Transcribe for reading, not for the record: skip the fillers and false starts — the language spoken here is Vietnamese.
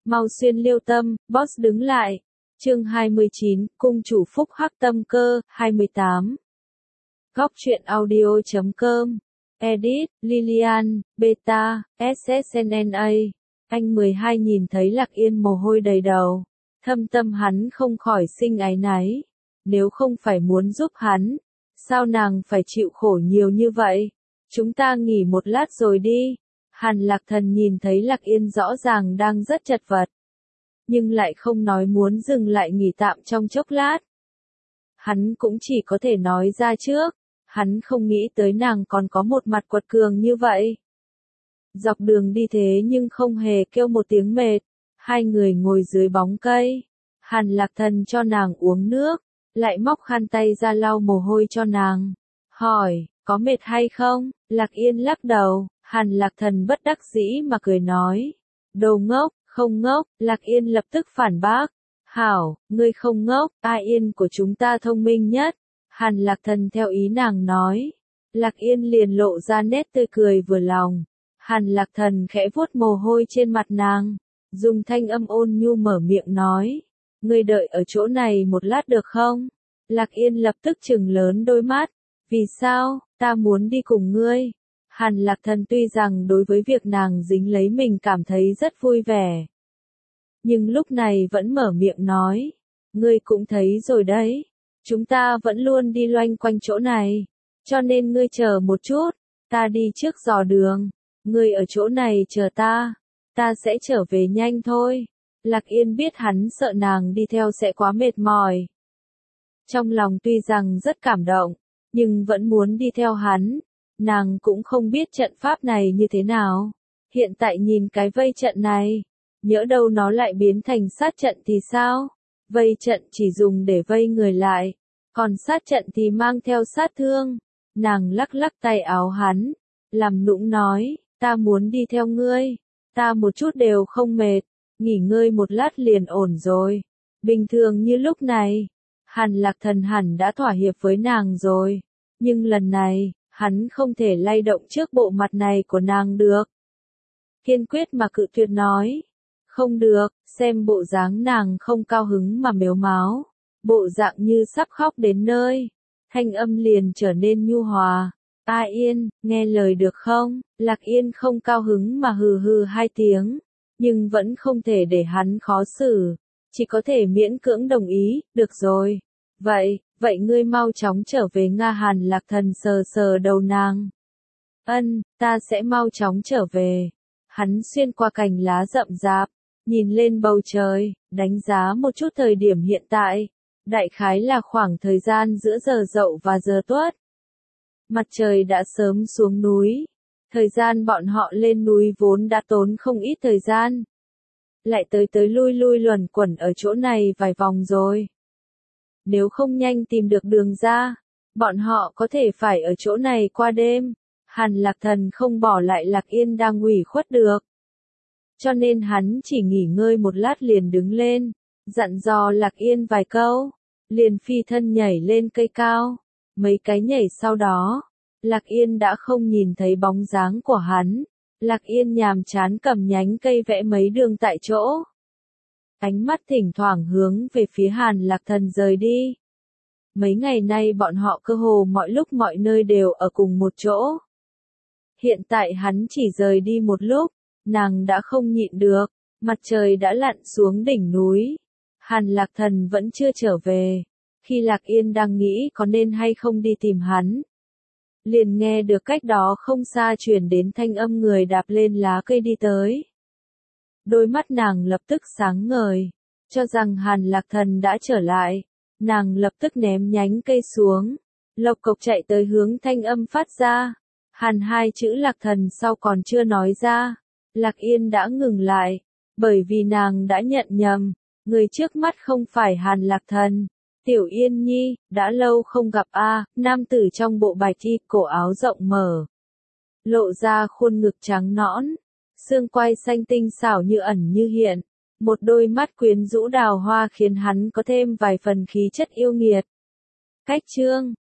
Mau xuyên liêu tâm, boss đứng lại. Chương 29, cung chủ phúc hắc tâm cơ, 28. Góc truyện audio.com. Edit, Lilian, Beta, SSNNA. Anh 12 nhìn thấy Lạc Yên mồ hôi đầy đầu. Thâm tâm hắn không khỏi sinh áy náy. Nếu không phải muốn giúp hắn, sao nàng phải chịu khổ nhiều như vậy? Chúng ta nghỉ một lát rồi đi. Hàn Lạc Thần nhìn thấy Lạc Yên rõ ràng đang rất chật vật, nhưng lại không nói muốn dừng lại nghỉ tạm trong chốc lát. Hắn cũng chỉ có thể nói ra trước, hắn không nghĩ tới nàng còn có một mặt quật cường như vậy. Dọc đường đi thế nhưng không hề kêu một tiếng mệt, hai người ngồi dưới bóng cây. Hàn Lạc Thần cho nàng uống nước, lại móc khăn tay ra lau mồ hôi cho nàng. Hỏi, có mệt hay không? Lạc Yên lắc đầu. Hàn Lạc Thần bất đắc dĩ mà cười nói. Đồ ngốc, không ngốc. Lạc Yên lập tức phản bác. Hảo, ngươi không ngốc, A Yên của chúng ta thông minh nhất. Hàn Lạc Thần theo ý nàng nói. Lạc Yên liền lộ ra nét tươi cười vừa lòng. Hàn Lạc Thần khẽ vuốt mồ hôi trên mặt nàng, dùng thanh âm ôn nhu mở miệng nói. Ngươi đợi ở chỗ này một lát được không? Lạc Yên lập tức trừng lớn đôi mắt. Vì sao, ta muốn đi cùng ngươi. Hàn Lạc Thần tuy rằng đối với việc nàng dính lấy mình cảm thấy rất vui vẻ, nhưng lúc này vẫn mở miệng nói. Ngươi cũng thấy rồi đấy, chúng ta vẫn luôn đi loanh quanh chỗ này, cho nên ngươi chờ một chút, ta đi trước dò đường, ngươi ở chỗ này chờ ta sẽ trở về nhanh thôi. Lạc Yên biết hắn sợ nàng đi theo sẽ quá mệt mỏi. Trong lòng tuy rằng rất cảm động, nhưng vẫn muốn đi theo hắn. Nàng cũng không biết trận pháp này như thế nào. Hiện tại nhìn cái vây trận này, nhỡ đâu nó lại biến thành sát trận thì sao? Vây trận chỉ dùng để vây người lại, còn sát trận thì mang theo sát thương. Nàng lắc lắc tay áo hắn, làm nũng nói, ta muốn đi theo ngươi, ta một chút đều không mệt, nghỉ ngơi một lát liền ổn rồi. Bình thường như lúc này, Hàn Lạc Thần hẳn đã thỏa hiệp với nàng rồi, nhưng lần này, hắn không thể lay động trước bộ mặt này của nàng được. Kiên quyết mà cự tuyệt nói. Không được, xem bộ dáng nàng không cao hứng mà mếu máo. Bộ dạng như sắp khóc đến nơi. Thanh âm liền trở nên nhu hòa. A Yên, nghe lời được không? Lạc Yên không cao hứng mà hừ hừ hai tiếng. Nhưng vẫn không thể để hắn khó xử. Chỉ có thể miễn cưỡng đồng ý, được rồi. Vậy ngươi mau chóng trở về Nga. Hàn Lạc Thần sờ sờ đầu nàng. Ta sẽ mau chóng trở về. Hắn xuyên qua cành lá rậm rạp, nhìn lên bầu trời, đánh giá một chút thời điểm hiện tại. Đại khái là khoảng thời gian giữa giờ dậu và giờ tuất. Mặt trời đã sớm xuống núi. Thời gian bọn họ lên núi vốn đã tốn không ít thời gian. Lại tới lui lui luẩn quẩn ở chỗ này vài vòng rồi. Nếu không nhanh tìm được đường ra, bọn họ có thể phải ở chỗ này qua đêm. Hàn Lạc Thần không bỏ lại Lạc Yên đang ủy khuất được. Cho nên hắn chỉ nghỉ ngơi một lát liền đứng lên, dặn dò Lạc Yên vài câu, liền phi thân nhảy lên cây cao. Mấy cái nhảy sau đó, Lạc Yên đã không nhìn thấy bóng dáng của hắn. Lạc Yên nhàm chán cầm nhánh cây vẽ mấy đường tại chỗ. Ánh mắt thỉnh thoảng hướng về phía Hàn Lạc Thần rời đi. Mấy ngày nay bọn họ cơ hồ mọi lúc mọi nơi đều ở cùng một chỗ. Hiện tại hắn chỉ rời đi một lúc, nàng đã không nhịn được, mặt trời đã lặn xuống đỉnh núi. Hàn Lạc Thần vẫn chưa trở về. Khi Lạc Yên đang nghĩ có nên hay không đi tìm hắn, liền nghe được cách đó không xa truyền đến thanh âm người đạp lên lá cây đi tới. Đôi mắt nàng lập tức sáng ngời, cho rằng Hàn Lạc Thần đã trở lại. Nàng lập tức ném nhánh cây xuống, lộc cộc chạy tới hướng thanh âm phát ra. Hàn hai chữ Lạc Thần sau còn chưa nói ra, Lạc Yên đã ngừng lại, bởi vì nàng đã nhận nhầm, người trước mắt không phải Hàn Lạc Thần. Tiểu Yên Nhi, đã lâu không gặp a. Nam tử trong bộ bạch y, cổ áo rộng mở, lộ ra khuôn ngực trắng nõn, xương quai xanh tinh xảo như ẩn như hiện, một đôi mắt quyến rũ đào hoa khiến hắn có thêm vài phần khí chất yêu nghiệt. Cách chương